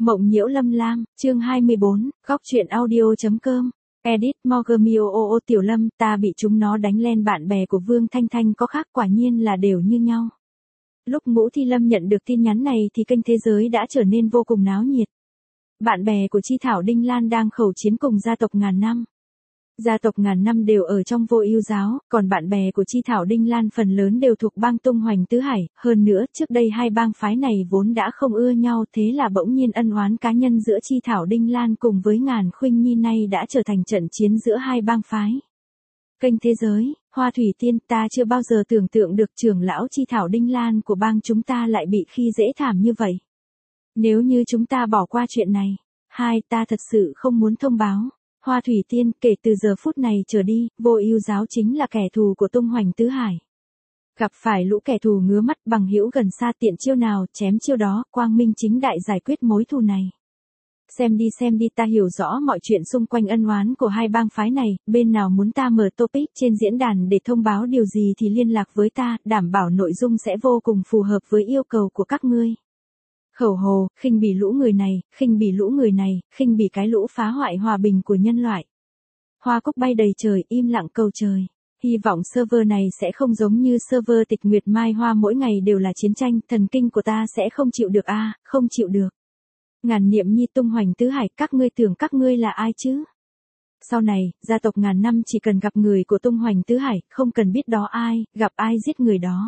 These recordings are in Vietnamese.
Mộng nhiễu lâm lam, chương 24, góc truyện audio.com. Edit Morgamio. Tiểu Lâm, ta bị chúng nó đánh lên. Bạn bè của Vương Thanh Thanh có khác, quả nhiên là đều như nhau. Lúc Ngũ Thi Lâm nhận được tin nhắn này thì kênh Thế Giới đã trở nên vô cùng náo nhiệt. Bạn bè của Chi Thảo Đinh Lan đang khẩu chiến cùng gia tộc ngàn năm. Gia tộc ngàn năm đều ở trong Vô Ưu giáo, còn bạn bè của Chi Thảo Đinh Lan phần lớn đều thuộc bang tung hoành tứ hải, hơn nữa trước đây hai bang phái này vốn đã không ưa nhau, thế là bỗng nhiên ân oán cá nhân giữa Chi Thảo Đinh Lan cùng với Ngàn Khuynh Nhi nay đã trở thành trận chiến giữa hai bang phái. Kênh Thế Giới, Hoa Thủy Tiên, ta chưa bao giờ tưởng tượng được trưởng lão Chi Thảo Đinh Lan của bang chúng ta lại bị khi dễ thảm như vậy. Nếu như chúng ta bỏ qua chuyện này, ta thật sự không muốn thông báo. Hoa Thủy Tiên, kể từ giờ phút này trở đi, Vô Ưu giáo chính là kẻ thù của tung hoành tứ hải. Gặp phải lũ kẻ thù ngứa mắt, bằng hữu gần xa, tiện chiêu nào chém chiêu đó, quang minh chính đại giải quyết mối thù này. Xem đi, ta hiểu rõ mọi chuyện xung quanh ân oán của hai bang phái này, bên nào muốn ta mở topic trên diễn đàn để thông báo điều gì thì liên lạc với ta, đảm bảo nội dung sẽ vô cùng phù hợp với yêu cầu của các ngươi. Khẩu hồ, khinh bỉ lũ người này, khinh bỉ cái lũ phá hoại hòa bình của nhân loại. Hoa cúc bay đầy trời, im lặng cầu trời. Hy vọng server này sẽ không giống như server Tịch Nguyệt Mai Hoa, mỗi ngày đều là chiến tranh, thần kinh của ta sẽ không chịu được không chịu được. Ngàn Niệm Nhi, tung hoành tứ hải, các ngươi tưởng các ngươi là ai chứ? Sau này, gia tộc ngàn năm chỉ cần gặp người của tung hoành tứ hải, không cần biết đó ai, gặp ai giết người đó.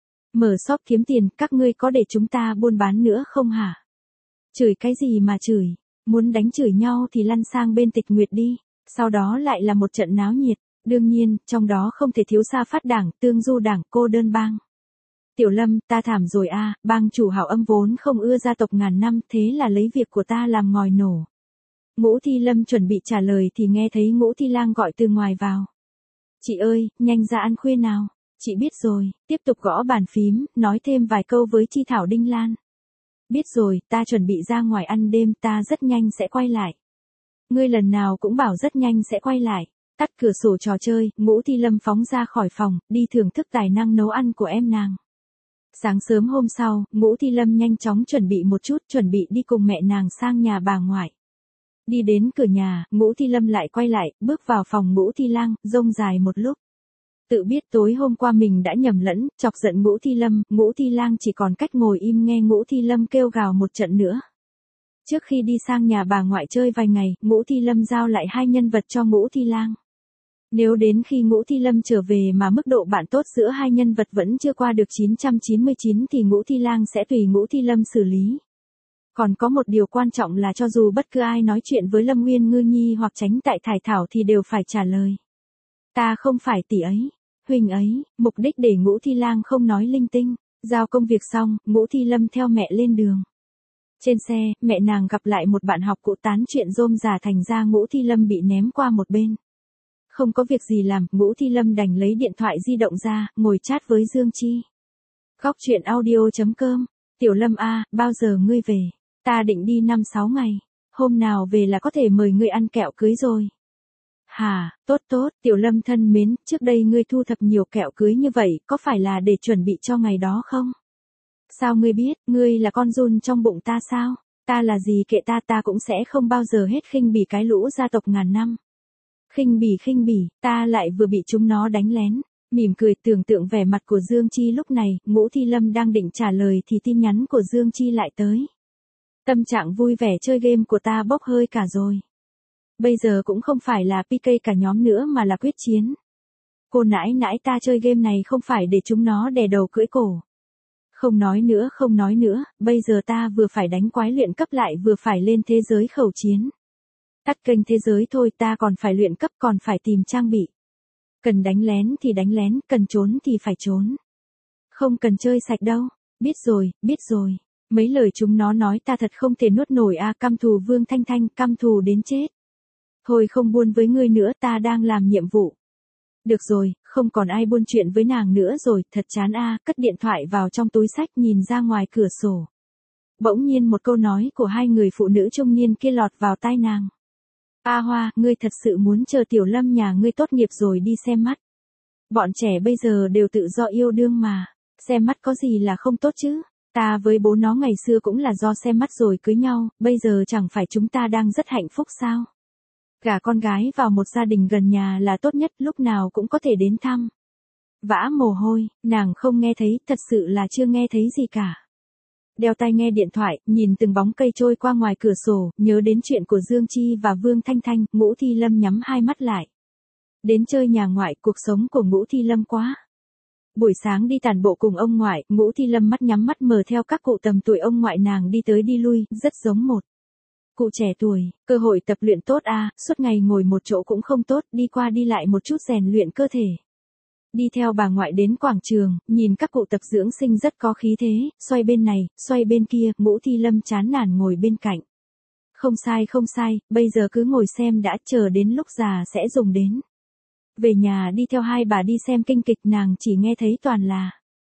Mở shop kiếm tiền, các ngươi có để chúng ta buôn bán nữa không hả? Chửi cái gì mà chửi, muốn đánh chửi nhau thì lăn sang bên Tịch Nguyệt đi, sau đó lại là một trận náo nhiệt, đương nhiên, trong đó không thể thiếu Sa Phát đảng, Tương Du đảng, Cô đơn bang. Tiểu Lâm, ta thảm rồi bang chủ Hảo Âm vốn không ưa gia tộc ngàn năm, thế là lấy việc của ta làm ngòi nổ. Ngũ Thi Lâm chuẩn bị trả lời thì nghe thấy Ngũ Thi Lang gọi từ ngoài vào. Chị ơi, nhanh ra ăn khuya nào. Chị biết rồi, tiếp tục gõ bàn phím, nói thêm vài câu với Chi Thảo Đinh Lan. Biết rồi, ta chuẩn bị ra ngoài ăn đêm, ta rất nhanh sẽ quay lại. Ngươi lần nào cũng bảo rất nhanh sẽ quay lại. Tắt cửa sổ trò chơi, Ngũ Thi Lâm phóng ra khỏi phòng, đi thưởng thức tài năng nấu ăn của em nàng. Sáng sớm hôm sau, Ngũ Thi Lâm nhanh chóng chuẩn bị một chút, chuẩn bị đi cùng mẹ nàng sang nhà bà ngoại. Đi đến cửa nhà, Ngũ Thi Lâm lại quay lại, bước vào phòng Ngũ Thi Lang, rông dài một lúc. Tự biết tối hôm qua mình đã nhầm lẫn, chọc giận Ngũ Thi Lâm, Ngũ Thi Lang chỉ còn cách ngồi im nghe Ngũ Thi Lâm kêu gào một trận nữa. Trước khi đi sang nhà bà ngoại chơi vài ngày, Ngũ Thi Lâm giao lại hai nhân vật cho Ngũ Thi Lang. Nếu đến khi Ngũ Thi Lâm trở về mà mức độ bạn tốt giữa hai nhân vật vẫn chưa qua được 999 thì Ngũ Thi Lang sẽ tùy Ngũ Thi Lâm xử lý. Còn có một điều quan trọng là cho dù bất cứ ai nói chuyện với Lâm Nguyên Ngư Nhi hoặc Tránh Tại Thải Thảo thì đều phải trả lời. Ta không phải tỷ ấy, huynh ấy, mục đích để Ngũ Thi Lang không nói linh tinh. Giao công việc xong, Ngũ Thi Lâm theo mẹ lên đường. Trên xe, mẹ nàng gặp lại một bạn học cũ tán chuyện rôm rả, thành ra Ngũ Thi Lâm bị ném qua một bên. Không có việc gì làm, Ngũ Thi Lâm đành lấy điện thoại di động ra, ngồi chat với Dương Chi. Góc truyện audio.com. Tiểu Lâm bao giờ ngươi về? Ta định đi 5-6 ngày. Hôm nào về là có thể mời ngươi ăn kẹo cưới rồi. Tốt, Tiểu Lâm thân mến, trước đây ngươi thu thập nhiều kẹo cưới như vậy, có phải là để chuẩn bị cho ngày đó không? Sao ngươi biết, ngươi là con giun trong bụng ta sao? Ta là gì kệ ta cũng sẽ không bao giờ hết khinh bỉ cái lũ gia tộc ngàn năm. Khinh bỉ, ta lại vừa bị chúng nó đánh lén. Mỉm cười tưởng tượng vẻ mặt của Dương Chi lúc này, Ngũ Thi Lâm đang định trả lời thì tin nhắn của Dương Chi lại tới. Tâm trạng vui vẻ chơi game của ta bốc hơi cả rồi. Bây giờ cũng không phải là PK cả nhóm nữa mà là quyết chiến. Cô nãi ta chơi game này không phải để chúng nó đè đầu cưỡi cổ. Không nói nữa, bây giờ ta vừa phải đánh quái luyện cấp lại vừa phải lên thế giới khẩu chiến. Tắt kênh Thế Giới thôi, ta còn phải luyện cấp, còn phải tìm trang bị. Cần đánh lén thì đánh lén, cần trốn thì phải trốn. Không cần chơi sạch đâu. Biết rồi. Mấy lời chúng nó nói ta thật không thể nuốt nổi căm thù Vương Thanh Thanh, căm thù đến chết. Thôi không buôn với ngươi nữa, ta đang làm nhiệm vụ. Được rồi, không còn ai buôn chuyện với nàng nữa rồi, thật chán cất điện thoại vào trong túi xách nhìn ra ngoài cửa sổ. Bỗng nhiên một câu nói của hai người phụ nữ trung niên kia lọt vào tai nàng. Hoa, ngươi thật sự muốn chờ Tiểu Lâm nhà ngươi tốt nghiệp rồi đi xem mắt. Bọn trẻ bây giờ đều tự do yêu đương mà, xem mắt có gì là không tốt chứ? Ta với bố nó ngày xưa cũng là do xem mắt rồi cưới nhau, bây giờ chẳng phải chúng ta đang rất hạnh phúc sao? Gả con gái vào một gia đình gần nhà là tốt nhất, lúc nào cũng có thể đến thăm. Vã mồ hôi, nàng không nghe thấy, thật sự là chưa nghe thấy gì cả. Đeo tai nghe điện thoại, nhìn từng bóng cây trôi qua ngoài cửa sổ, nhớ đến chuyện của Dương Chi và Vương Thanh Thanh, Ngũ Thi Lâm nhắm hai mắt lại. Đến chơi nhà ngoại, cuộc sống của Ngũ Thi Lâm quá. Buổi sáng đi tản bộ cùng ông ngoại, Ngũ Thi Lâm mắt nhắm mắt mở theo các cụ tầm tuổi ông ngoại nàng đi tới đi lui, rất giống một cụ trẻ tuổi. Cơ hội tập luyện tốt à, suốt ngày ngồi một chỗ cũng không tốt, đi qua đi lại một chút rèn luyện cơ thể. Đi theo bà ngoại đến quảng trường, nhìn các cụ tập dưỡng sinh rất có khí thế, xoay bên này, xoay bên kia, Ngũ Thi Lâm chán nản ngồi bên cạnh. Không sai, bây giờ cứ ngồi xem đã, chờ đến lúc già sẽ dùng đến. Về nhà đi theo hai bà đi xem kinh kịch, nàng chỉ nghe thấy toàn là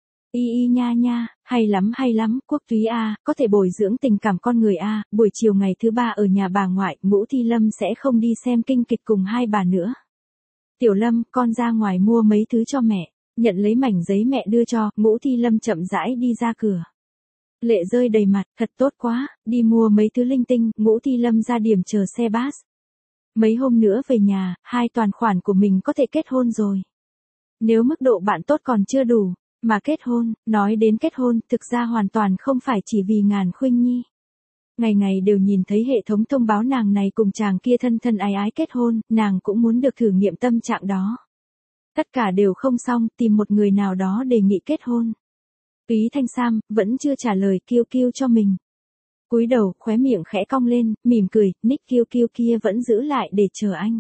y nha, hay lắm, Quốc túy a, có thể bồi dưỡng tình cảm con người a. Buổi chiều ngày thứ ba ở nhà bà ngoại, Ngũ Thi Lâm sẽ không đi xem kinh kịch cùng hai bà nữa. Tiểu Lâm, con ra ngoài mua mấy thứ cho mẹ. Nhận lấy mảnh giấy mẹ đưa cho, Ngũ Thi Lâm chậm rãi đi ra cửa. Lệ rơi đầy mặt, thật tốt quá, đi mua mấy thứ linh tinh, Ngũ Thi Lâm ra điểm chờ xe bus. Mấy hôm nữa về nhà, hai toàn khoản của mình có thể kết hôn rồi. Nếu mức độ bạn tốt còn chưa đủ, mà kết hôn, nói đến kết hôn, thực ra hoàn toàn không phải chỉ vì Ngàn Khuynh Nhi. Ngày ngày đều nhìn thấy hệ thống thông báo nàng này cùng chàng kia thân thân ái ái kết hôn, nàng cũng muốn được thử nghiệm tâm trạng đó. Tất cả đều không xong, tìm một người nào đó đề nghị kết hôn. Túy Thanh Sam, vẫn chưa trả lời Kiêu Kiêu cho mình. Cúi đầu, khóe miệng khẽ cong lên, mỉm cười, nick Kiêu Kiêu kia vẫn giữ lại để chờ anh.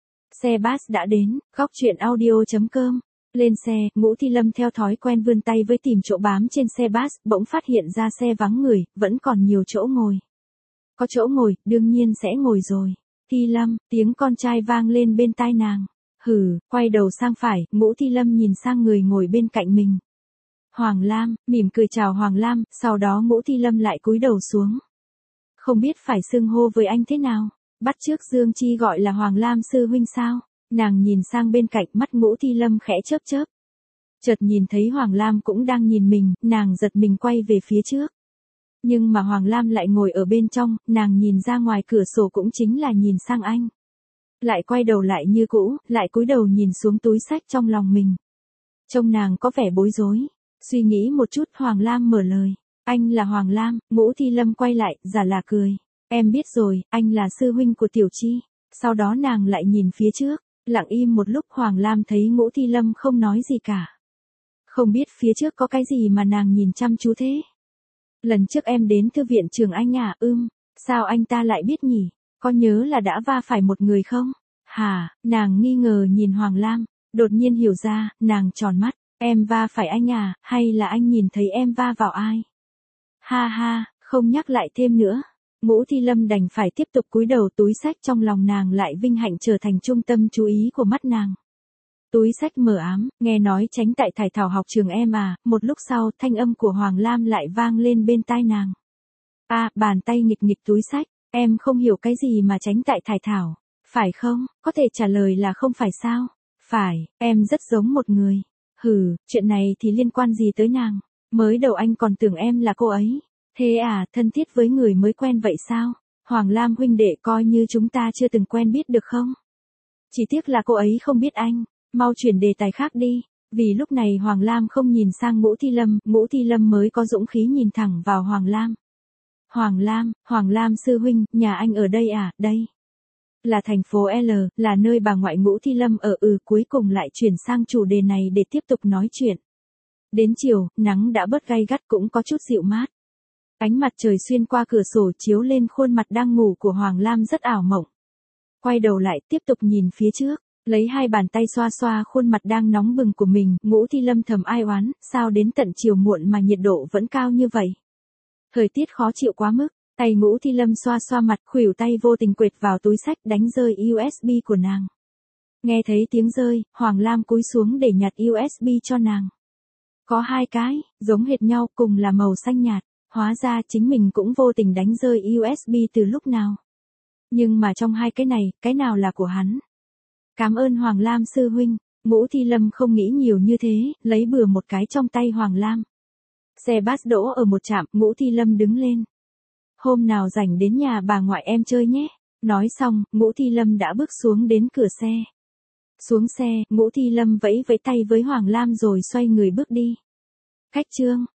Xe bus đã đến, góc truyện audio.com. Lên xe, Ngũ Thi Lâm theo thói quen vươn tay với tìm chỗ bám trên xe bus, bỗng phát hiện ra xe vắng người, vẫn còn nhiều chỗ ngồi. Có chỗ ngồi, đương nhiên sẽ ngồi rồi. Thi Lâm, tiếng con trai vang lên bên tai nàng. Hừ, quay đầu sang phải, Ngũ Thi Lâm nhìn sang người ngồi bên cạnh mình. Hoàng Lam, mỉm cười chào Hoàng Lam, sau đó Ngũ Thi Lâm lại cúi đầu xuống. Không biết phải xưng hô với anh thế nào, bắt chước Dương Chi gọi là Hoàng Lam sư huynh sao? Nàng nhìn sang bên cạnh, mắt Ngũ Thi Lâm khẽ chớp chớp. Chợt nhìn thấy Hoàng Lam cũng đang nhìn mình, nàng giật mình quay về phía trước. Nhưng mà Hoàng Lam lại ngồi ở bên trong, nàng nhìn ra ngoài cửa sổ cũng chính là nhìn sang anh. Lại quay đầu lại như cũ, lại cúi đầu nhìn xuống túi xách trong lòng mình. Trông nàng có vẻ bối rối. Suy nghĩ một chút, Hoàng Lam mở lời. Anh là Hoàng Lam. Ngũ Thi Lâm quay lại, giả là cười. Em biết rồi, anh là sư huynh của Tiểu Chi. Sau đó nàng lại nhìn phía trước. Lặng im một lúc, Hoàng Lam thấy Ngũ Thi Lâm không nói gì cả. Không biết phía trước có cái gì mà nàng nhìn chăm chú thế. Lần trước em đến thư viện trường anh à? Sao anh ta lại biết nhỉ? Có nhớ là đã va phải một người không? Hả? Nàng nghi ngờ nhìn Hoàng Lam. Đột nhiên hiểu ra, nàng tròn mắt. Em va phải anh à, hay là anh nhìn thấy em va vào ai? Ha ha, không nhắc lại thêm nữa. Ngũ Thi Lâm đành phải tiếp tục cúi đầu, túi xách trong lòng nàng lại vinh hạnh trở thành trung tâm chú ý của mắt nàng. Túi xách mờ ám, nghe nói tránh tại thải thảo học trường em à, một lúc sau thanh âm của Hoàng Lam lại vang lên bên tai nàng. Bàn tay nghịch nghịch túi xách, em không hiểu cái gì mà tránh tại thải thảo, phải không? Có thể trả lời là không phải sao? Phải, em rất giống một người. Hừ, chuyện này thì liên quan gì tới nàng? Mới đầu anh còn tưởng em là cô ấy. Thế à, thân thiết với người mới quen vậy sao? Hoàng Lam huynh đệ, coi như chúng ta chưa từng quen biết được không? Chỉ tiếc là cô ấy không biết anh. Mau chuyển đề tài khác đi. Vì lúc này Hoàng Lam không nhìn sang Ngũ Thi Lâm mới có dũng khí nhìn thẳng vào Hoàng Lam. Hoàng Lam sư huynh, nhà anh ở đây à? Đây là thành phố L, là nơi bà ngoại Ngũ Thi Lâm ở. Cuối cùng lại chuyển sang chủ đề này để tiếp tục nói chuyện. Đến chiều, nắng đã bớt gay gắt, cũng có chút dịu mát. Ánh mặt trời xuyên qua cửa sổ chiếu lên khuôn mặt đang ngủ của Hoàng Lam rất ảo mộng. Quay đầu lại, tiếp tục nhìn phía trước, lấy hai bàn tay xoa xoa khuôn mặt đang nóng bừng của mình, Ngũ Thi Lâm thầm ai oán, sao đến tận chiều muộn mà nhiệt độ vẫn cao như vậy. Thời tiết khó chịu quá mức. Tay Ngũ Thi Lâm xoa xoa mặt, khuỷu tay vô tình quệt vào túi xách, đánh rơi USB của nàng. Nghe thấy tiếng rơi, Hoàng Lam cúi xuống để nhặt USB cho nàng. Có hai cái, giống hệt nhau, cùng là màu xanh nhạt. Hóa ra chính mình cũng vô tình đánh rơi USB từ lúc nào. Nhưng mà trong hai cái này, cái nào là của hắn? Cảm ơn Hoàng Lam sư huynh. Ngũ Thi Lâm không nghĩ nhiều như thế, lấy bừa một cái trong tay Hoàng Lam. Xe bus đỗ ở một trạm, Ngũ Thi Lâm đứng lên. Hôm nào rảnh đến nhà bà ngoại em chơi nhé. Nói xong, Ngũ Thi Lâm đã bước xuống đến cửa xe. Xuống xe, Ngũ Thi Lâm vẫy vẫy tay với Hoàng Lam rồi xoay người bước đi. Khách trương.